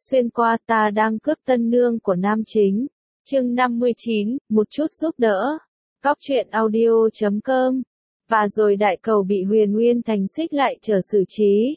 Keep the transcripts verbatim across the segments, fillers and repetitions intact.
Xuyên qua ta đang cướp tân nương của nam chính. Chương năm mươi chín, một chút giúp đỡ. Góc truyện audio chấm com. Và rồi đại cầu bị Huyền Nguyên Thành xích lại chờ xử trí.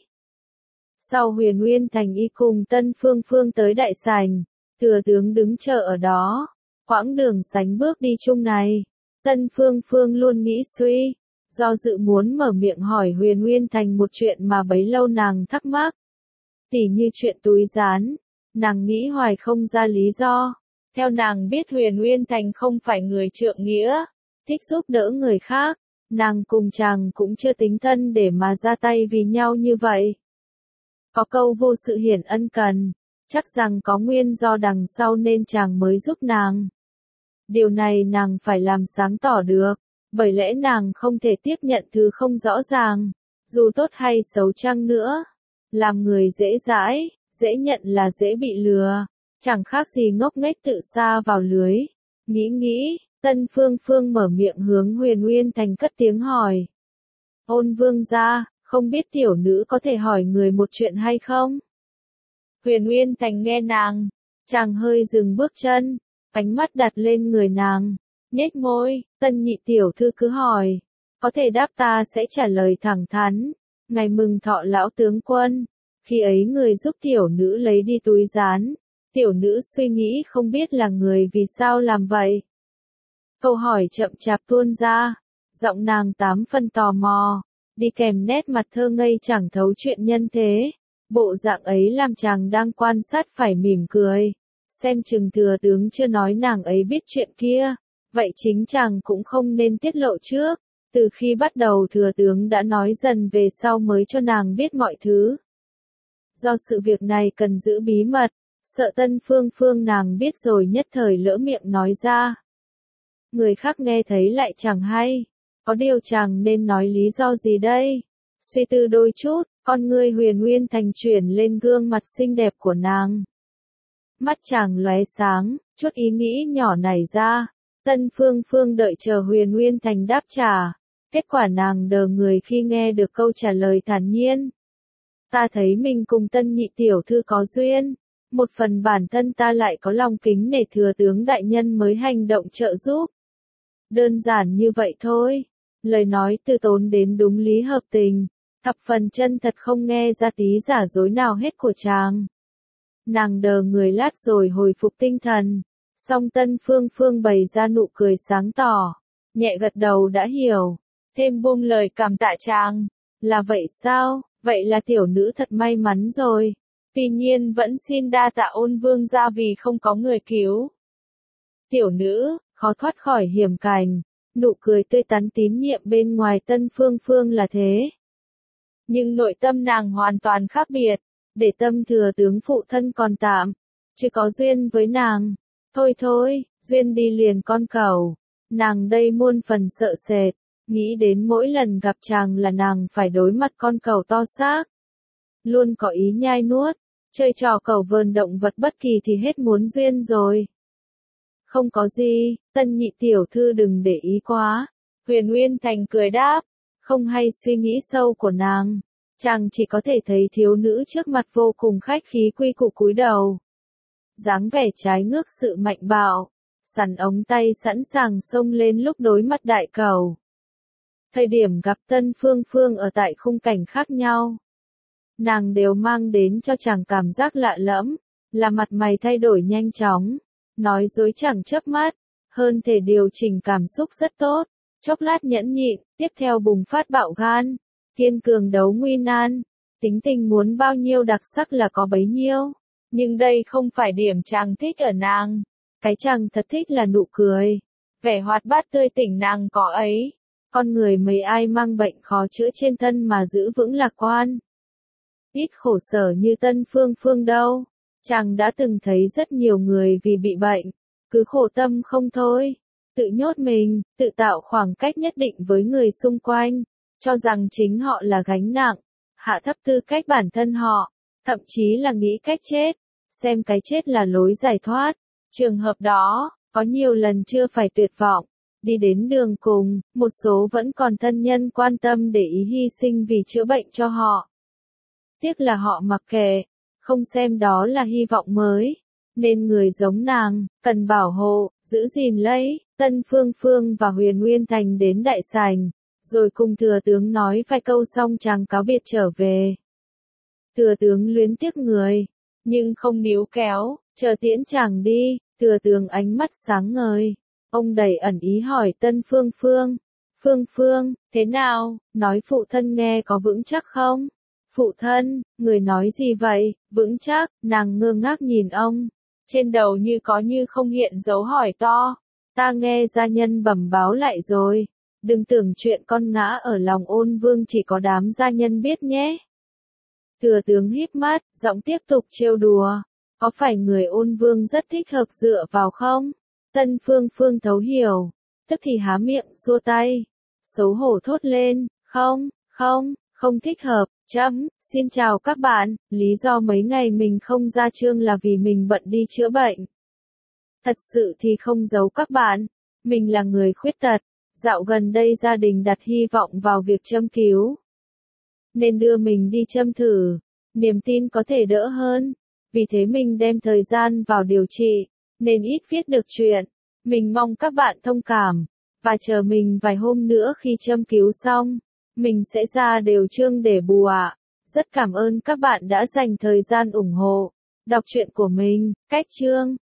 Sau Huyền Nguyên Thành y cùng Tân Phương Phương tới đại sảnh, thừa tướng đứng chờ ở đó. Quãng đường sánh bước đi chung này, Tân Phương Phương luôn nghĩ suy, do dự muốn mở miệng hỏi Huyền Nguyên Thành một chuyện mà bấy lâu nàng thắc mắc. Tỉ như chuyện túi rán, nàng nghĩ hoài không ra lý do. Theo nàng biết Huyền Nguyên Thành không phải người trượng nghĩa, thích giúp đỡ người khác, nàng cùng chàng cũng chưa tính thân để mà ra tay vì nhau như vậy. Có câu vô sự hiển ân cần, chắc rằng có nguyên do đằng sau nên chàng mới giúp nàng. Điều này nàng phải làm sáng tỏ được, bởi lẽ nàng không thể tiếp nhận thứ không rõ ràng, dù tốt hay xấu chăng nữa. Làm người dễ dãi, dễ nhận là dễ bị lừa, chẳng khác gì ngốc nghếch tự sa vào lưới. Nghĩ nghĩ, Tân Phương Phương mở miệng hướng Huyền Nguyên Thành cất tiếng hỏi. Ôn vương gia, không biết tiểu nữ có thể hỏi người một chuyện hay không? Huyền Nguyên Thành nghe nàng, chàng hơi dừng bước chân, ánh mắt đặt lên người nàng, nhếch môi, Tân nhị tiểu thư cứ hỏi, có thể đáp ta sẽ trả lời thẳng thắn. Ngày mừng thọ lão tướng quân, khi ấy người giúp tiểu nữ lấy đi túi rán, tiểu nữ suy nghĩ không biết là người vì sao làm vậy. Câu hỏi chậm chạp tuôn ra, giọng nàng tám phân tò mò, đi kèm nét mặt thơ ngây chẳng thấu chuyện nhân thế. Bộ dạng ấy làm chàng đang quan sát phải mỉm cười, xem chừng thừa tướng chưa nói nàng ấy biết chuyện kia, vậy chính chàng cũng không nên tiết lộ trước. Từ khi bắt đầu thừa tướng đã nói dần về sau mới cho nàng biết mọi thứ. Do sự việc này cần giữ bí mật, sợ Tân Phương Phương nàng biết rồi nhất thời lỡ miệng nói ra. Người khác nghe thấy lại chẳng hay, có điều chàng nên nói lý do gì đây? Suy tư đôi chút, con ngươi Huyền Nguyên Thành chuyển lên gương mặt xinh đẹp của nàng. Mắt chàng lóe sáng, chút ý nghĩ nhỏ nảy ra. Tân Phương Phương đợi chờ Huyền Nguyên Thành đáp trả. Kết quả nàng đờ người khi nghe được câu trả lời thản nhiên. Ta thấy mình cùng Tân nhị tiểu thư có duyên, một phần bản thân ta lại có lòng kính nể thừa tướng đại nhân mới hành động trợ giúp. Đơn giản như vậy thôi, lời nói từ tốn đến đúng lý hợp tình, thập phần chân thật không nghe ra tí giả dối nào hết của chàng. Nàng đờ người lát rồi hồi phục tinh thần, song Tân Phương Phương bày ra nụ cười sáng tỏ, nhẹ gật đầu đã hiểu. Thêm buông lời cảm tạ chàng. Là vậy sao? Vậy là tiểu nữ thật may mắn rồi. Tuy nhiên vẫn xin đa tạ Ôn vương gia vì không có người cứu. Tiểu nữ, khó thoát khỏi hiểm cảnh. Nụ cười tươi tắn tín nhiệm bên ngoài Tân Phương Phương là thế. Nhưng nội tâm nàng hoàn toàn khác biệt. Để tâm thừa tướng phụ thân còn tạm, chứ có duyên với nàng. Thôi thôi, duyên đi liền con cẩu. Nàng đây muôn phần sợ sệt. Nghĩ đến mỗi lần gặp chàng là nàng phải đối mặt con cẩu to xác. Luôn có ý nhai nuốt, chơi trò cẩu vờn động vật bất kỳ thì hết muốn duyên rồi. Không có gì, Tân nhị tiểu thư đừng để ý quá. Huyền Nguyên Thành cười đáp, không hay suy nghĩ sâu của nàng. Chàng chỉ có thể thấy thiếu nữ trước mặt vô cùng khách khí quy củ cúi đầu. Dáng vẻ trái ngước sự mạnh bạo, sẵn ống tay sẵn sàng xông lên lúc đối mặt đại cẩu. Thời điểm gặp Tân Phương Phương ở tại khung cảnh khác nhau, nàng đều mang đến cho chàng cảm giác lạ lẫm, là mặt mày thay đổi nhanh chóng, nói dối chẳng chớp mắt, hơn thể điều chỉnh cảm xúc rất tốt, chốc lát nhẫn nhịn, tiếp theo bùng phát bạo gan, kiên cường đấu nguy nan, tính tình muốn bao nhiêu đặc sắc là có bấy nhiêu, nhưng đây không phải điểm chàng thích ở nàng, cái chàng thật thích là nụ cười, vẻ hoạt bát tươi tỉnh nàng có ấy. Con người mấy ai mang bệnh khó chữa trên thân mà giữ vững lạc quan. Ít khổ sở như Tân Phương Phương đâu. Chàng đã từng thấy rất nhiều người vì bị bệnh, cứ khổ tâm không thôi. Tự nhốt mình, tự tạo khoảng cách nhất định với người xung quanh, cho rằng chính họ là gánh nặng, hạ thấp tư cách bản thân họ, thậm chí là nghĩ cách chết, xem cái chết là lối giải thoát. Trường hợp đó, có nhiều lần chưa phải tuyệt vọng. Đi đến đường cùng, một số vẫn còn thân nhân quan tâm để ý hy sinh vì chữa bệnh cho họ. Tiếc là họ mặc kệ, không xem đó là hy vọng mới. Nên người giống nàng, cần bảo hộ, giữ gìn lấy. Tân Phương Phương và Huyền Nguyên Thành đến đại sảnh, rồi cùng thừa tướng nói vài câu xong chàng cáo biệt trở về. Thừa tướng luyến tiếc người, nhưng không níu kéo, chờ tiễn chàng đi. Thừa tướng ánh mắt sáng ngời. Ông đầy ẩn ý hỏi Tân Phương Phương. Phương Phương, thế nào, nói phụ thân nghe có vững chắc không? Phụ thân, người nói gì vậy, vững chắc, nàng ngơ ngác nhìn ông. Trên đầu như có như không hiện dấu hỏi to. Ta nghe gia nhân bẩm báo lại rồi. Đừng tưởng chuyện con ngã ở lòng Ôn Vương chỉ có đám gia nhân biết nhé. Thừa tướng híp mắt, giọng tiếp tục trêu đùa. Có phải người Ôn Vương rất thích hợp dựa vào không? Tân Phương Phương thấu hiểu. Tức thì há miệng xua tay. Xấu hổ thốt lên. Không, không, không thích hợp. Chấm, xin chào các bạn. Lý do mấy ngày mình không ra chương là vì mình bận đi chữa bệnh. Thật sự thì không giấu các bạn. Mình là người khuyết tật. Dạo gần đây gia đình đặt hy vọng vào việc châm cứu. Nên đưa mình đi châm thử. Niềm tin có thể đỡ hơn. Vì thế mình đem thời gian vào điều trị. Nên ít viết được chuyện. Mình mong các bạn thông cảm. Và chờ mình vài hôm nữa khi châm cứu xong. Mình sẽ ra đều chương để bù ạ. Rất cảm ơn các bạn đã dành thời gian ủng hộ. Đọc truyện của mình, cách chương.